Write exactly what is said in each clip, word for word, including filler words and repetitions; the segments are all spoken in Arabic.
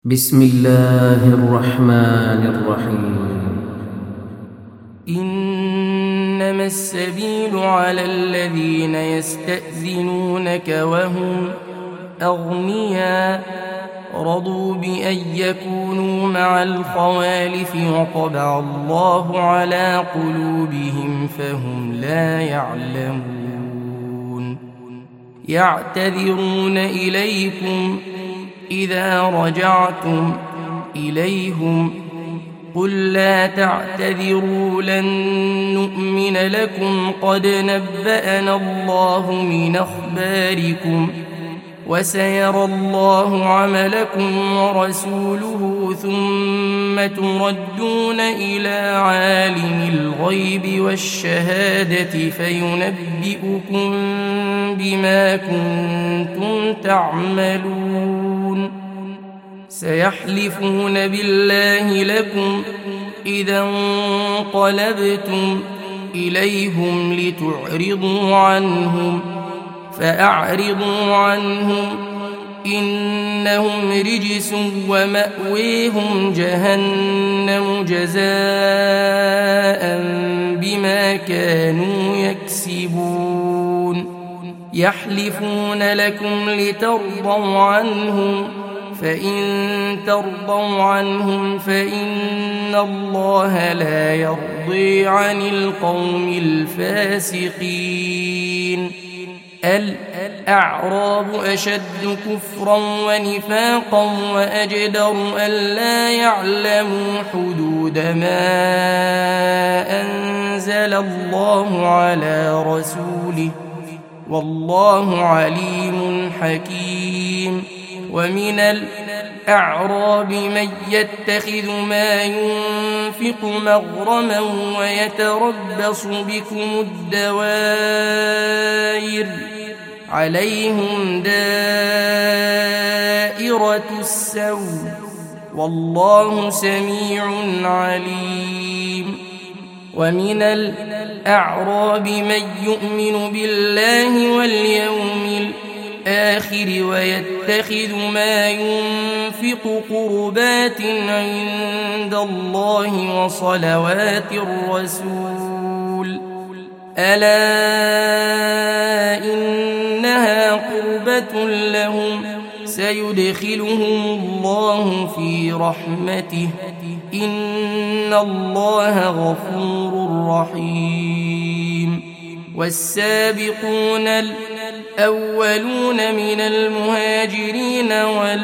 بسم الله الرحمن الرحيم. إنما السبيل على الذين يستأذنونك وهم أغنياء رضوا بأن يكونوا مع الخوالف وطبع الله على قلوبهم فهم لا يعلمون. يعتذرون إليكم إذا رجعتم إليهم قل لا تعتذروا لن نؤمن لكم قد نبأنا الله من أخباركم وسيرى الله عملكم ورسوله ثم تردون إلى عالم الغيب والشهادة فينبئكم بما كنتم تعملون. سيحلفون بالله لكم إذا انقلبتم إليهم لتعرضوا عنهم فأعرضوا عنهم إنهم رجس ومأويهم جهنم جزاء بما كانوا يكسبون. يحلفون لكم لترضوا عنهم فإن ترضوا عنهم فإن الله لا يرضي عن القوم الفاسقين. الأعراب أشد كفرا ونفاقا وأجدر ألا يعلموا حدود ما أنزل الله على رسوله والله عليم حكيم. ومن الأعراب من يتخذ ما ينفق مغرما ويتربص بكم الدوائر عليهم دائرة السوء والله سميع عليم. ومن الأعراب من يؤمن بالله واليوم الآخر ويتخذ ما ينفق قربات عند الله وصلوات الرسول ألا إنها قربة لهم سيدخلهم الله في رحمته إن الله غفور رحيم. والسابقون الأولون من المهاجرين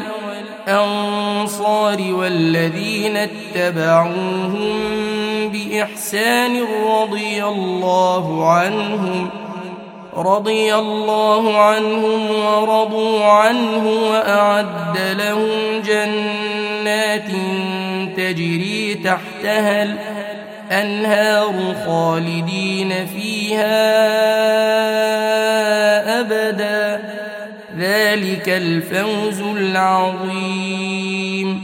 والأنصار والذين اتبعوهم بإحسان رضي الله عنهم رضي الله عنهم ورضوا عنه وأعد لهم جنات تجري تحتها الأنهار خالدين فيها أبدا ذلك الفوز العظيم.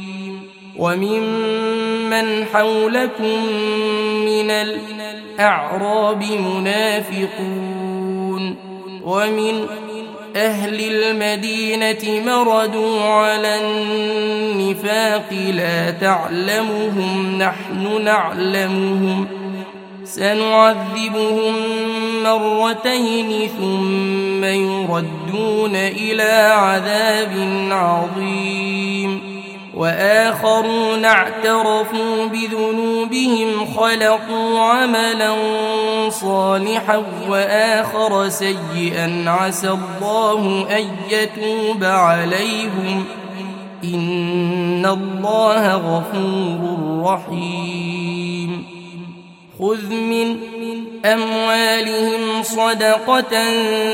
وممن حولكم من الأعراب منافقون ومن أهل المدينة مردوا على النفاق لا تعلمهم نحن نعلمهم سنعذبهم مرتين ثم يردون إلى عذاب عظيم. وآخرون اعترفوا بذنوبهم خلقوا عملا صالحا وآخر سيئا عسى الله أن يتوب عليهم إن الله غفور رحيم. خذ من أموالهم صدقة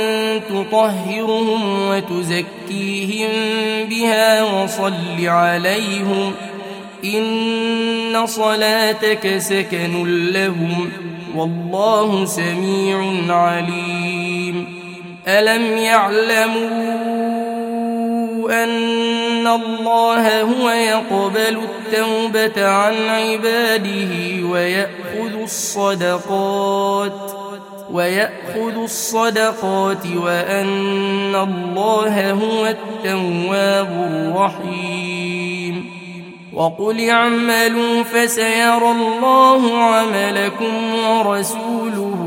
تطهرهم وتزكيهم بها وصل عليهم إن صلاتك سكن لهم والله سميع عليم. ألم يعلموا أن الله هو يقبل التوبة عن عباده ويأخذ الصدقات ويأخذ الصدقات وأن الله هو التواب الرحيم. وقل اعملوا فسيرى الله عملكم ورسوله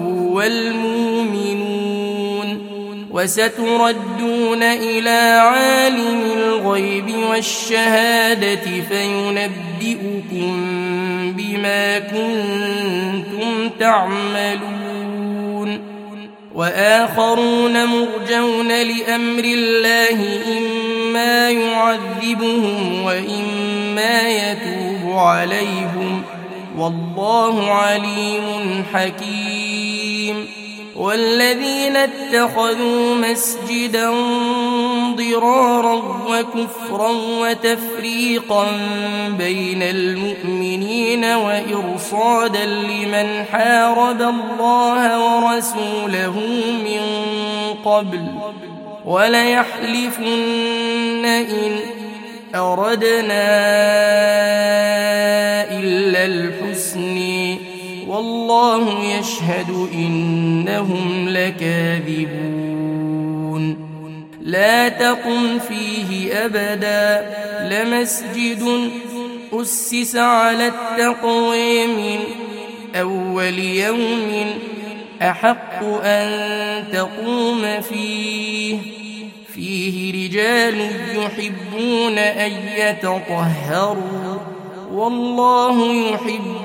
والمؤمنون وستردون إلى عالم الغيب والشهادة فينبئكم بما كنتم تعملون وآخرون مرجون لأمر الله إما يعذبهم وإما يتوب عليهم والله عليم حكيم والذين اتخذوا مسجدا ضرارا وكفرا وتفريقا بين المؤمنين وإرصادا لمن حارب الله ورسوله من قبل وليحلفن إن أردنا إلا الحسن والله يشهد إنهم لكاذبون لا تقم فيه أبدا لمسجد أسس على التقوى من أول يوم أحق أن تقوم فيه فيه رجال يحبون أن يتطهروا والله يحب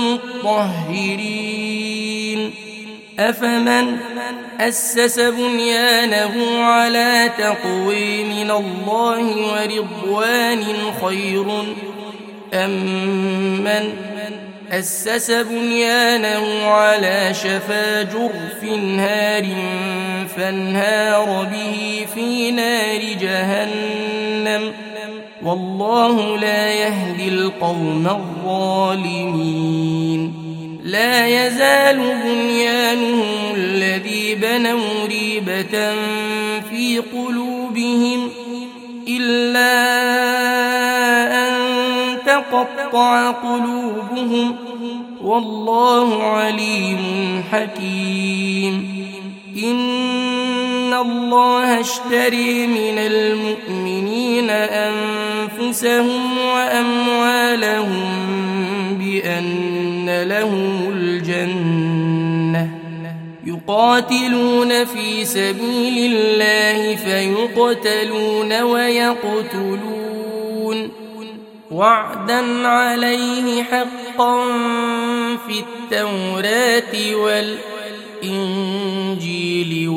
المطهرين أفمن أسس بنيانه على تقوى من الله ورضوان خير أم من أسس بنيانه على شفا جرف هار فانهار به في نار جهنم والله لا يهدي القوم الظالمين لا يزال بنيانهم الذي بنوا ريبة في قلوبهم إلا أن تقطع قلوبهم والله عليم حكيم إن الله اشتري من المؤمنين أنفسهم وأموالهم بأن لهم الجنة يقاتلون في سبيل الله فيقتلون ويقتلون وعدا عليه حقا في التوراة والإنجيل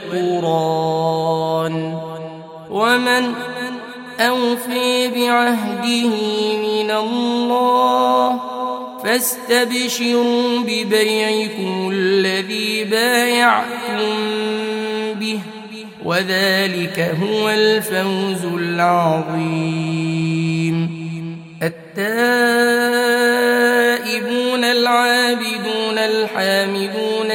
والقرآن ومن أوفي بعهده من الله فاستبشروا ببيعكم الذي بايعتم به وذلك هو الفوز العظيم التائبون العابدون الحامدون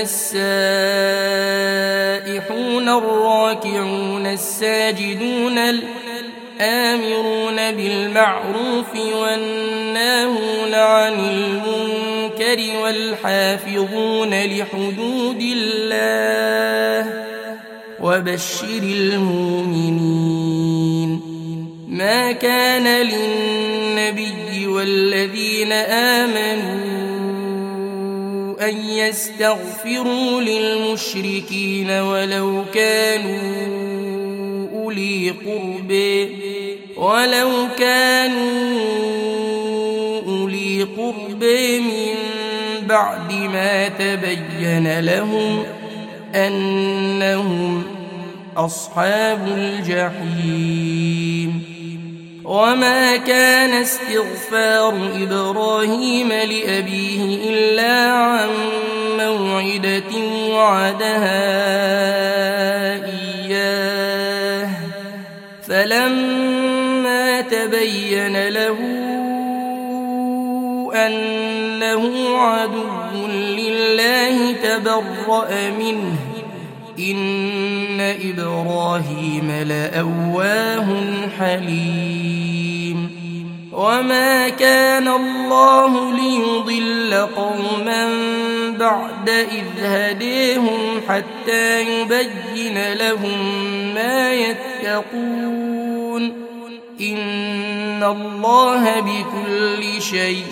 السائحون الراكعون الساجدون الآمرون بالمعروف والناهون عن المنكر والحافظون لحدود الله وبشر المؤمنين ما كان للنبي والذين آمنوا أن يستغفروا للمشركين ولو كانوا أولي قرب ولو كانوا أولي قرب من بعد ما تبين لهم أنهم أصحاب الجحيم وما كان استغفار إبراهيم لأبيه إلا عن موعدة وعدها إياه فلما تبين له أنه عدو لله تبرأ منه إن إبراهيم لأواه حليم وما كان الله ليضل قوما بعد إذ هديهم حتى يبين لهم ما يتقون إن الله بكل شيء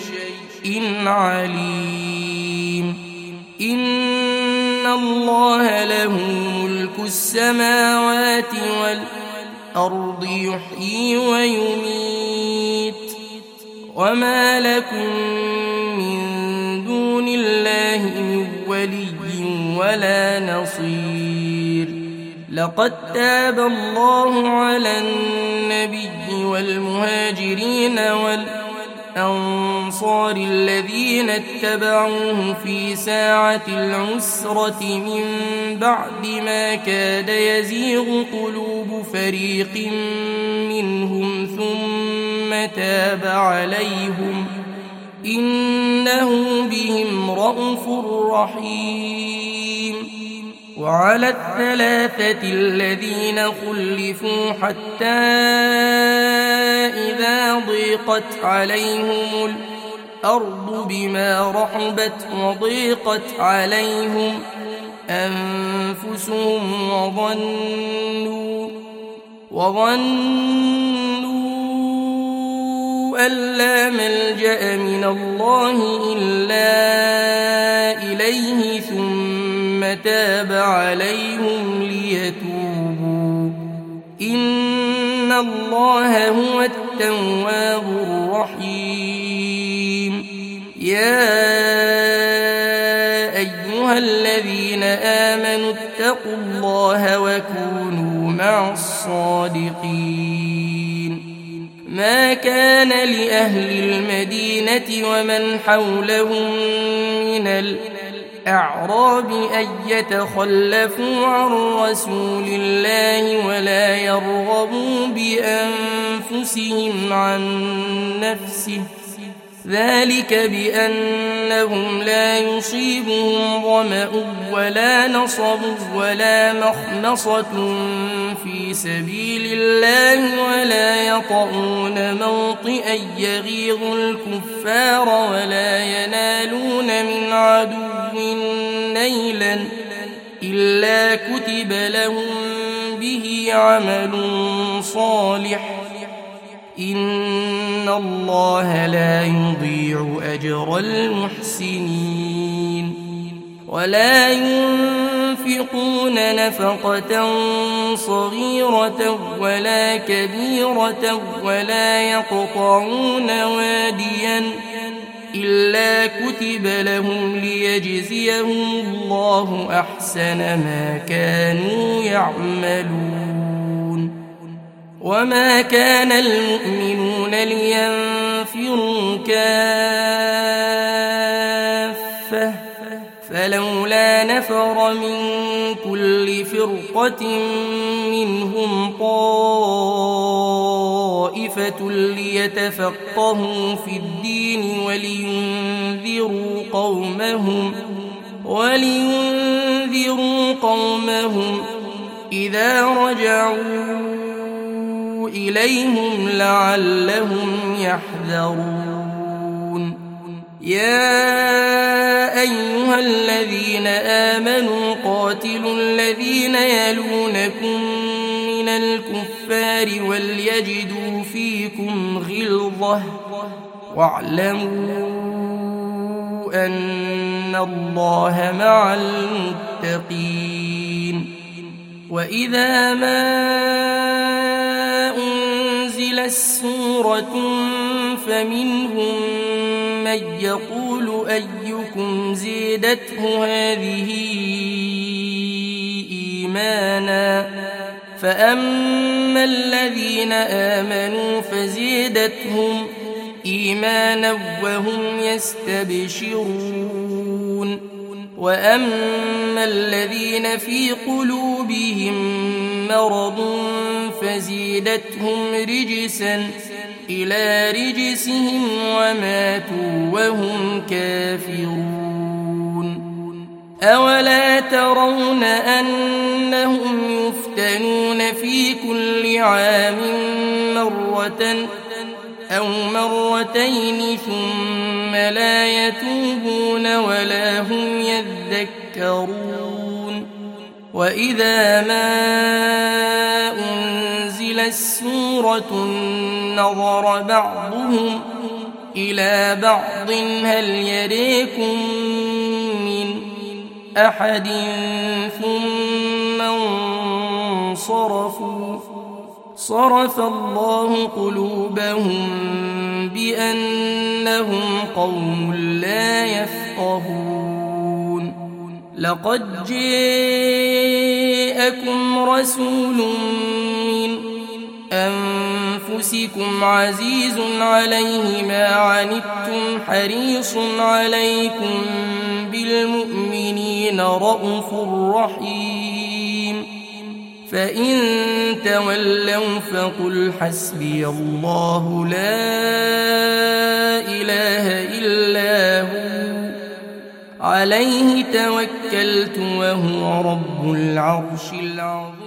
عليم إن الله له ملك السماوات والأرض يحيي ويميت وما لكم من دون الله من ولي ولا نصير لقد تاب الله على النبي والمهاجرين والأنصار الذين اتبعوه في ساعة العسرة من بعد ما كاد يزيغ قلوب فريق منهم ثم تاب عليهم إنه بهم رءوف رحيم وعلى الثلاثة الذين خلفوا حتى إذا ضيقت عليهم الأرض بما رحبت وضيقت عليهم أنفسهم وظنوا وظنوا أن لا ملجأ من الله إلا إليه ثم تاب عليهم ليتوبوا إن الله هو التواب الرحيم يا أيها الذين آمنوا اتقوا الله وكونوا مع الصادقين ما كان لأهل المدينة ومن حولهم من الأعراب أن يتخلفوا عن رسول الله ولا يرغبوا بأنفسهم عن نفسه ذلك بأنهم لا يصيبهم ظمأ ولا نصب ولا مخمصة في سبيل الله ولا يطؤون موطئا يغيظ الكفار ولا ينالون من عدو نيلا إلا كتب لهم به عمل صالح إن الله لا يضيع أجر المحسنين ولا ينفقون نفقة صغيرة ولا كبيرة ولا يقطعون واديا إلا كتب لهم ليجزيهم الله أحسن ما كانوا يعملون وما كان المؤمنون لينفروا كافة فلولا نفر من كل فرقة منهم طائفة ليتفقهوا في الدين ولينذروا قومهم ولينذروا قومهم إذا رجعوا إليهم لعلهم يحذرون يا أيها الذين آمنوا قاتلوا الذين يلونكم من الكفار وليجدوا فيكم غلظة واعلموا أن الله مع المتقين وإذا ما أنزلت سورة فمنهم من يقول أيكم زيدته هذه إيمانا فأما الذين آمنوا فزيدتهم إيمانا وهم يستبشرون وأما الذين في قلوبهم مرض فزيدتهم رجسا إلى رجسهم وماتوا وهم كافرون أولا ترون أنهم يفتنون في كل عام مرة أو مرتين ثم لا يتوبون ولا هم يذكرون وإذا ما أنزلت السورة نظر بعضهم إلى بعض هل يريكم من أحد ثم انصرفوا صرف الله قلوبهم بأنهم قوم لا يفقهون لقد جاءكم رسول من أنفسكم عزيز عليه ما عنتم حريص عليكم بالمؤمنين رءوف رحيم فإن تولوا فقل حسبي الله لا إله إلا هو عليه توكلت وهو رب العرش العظيم.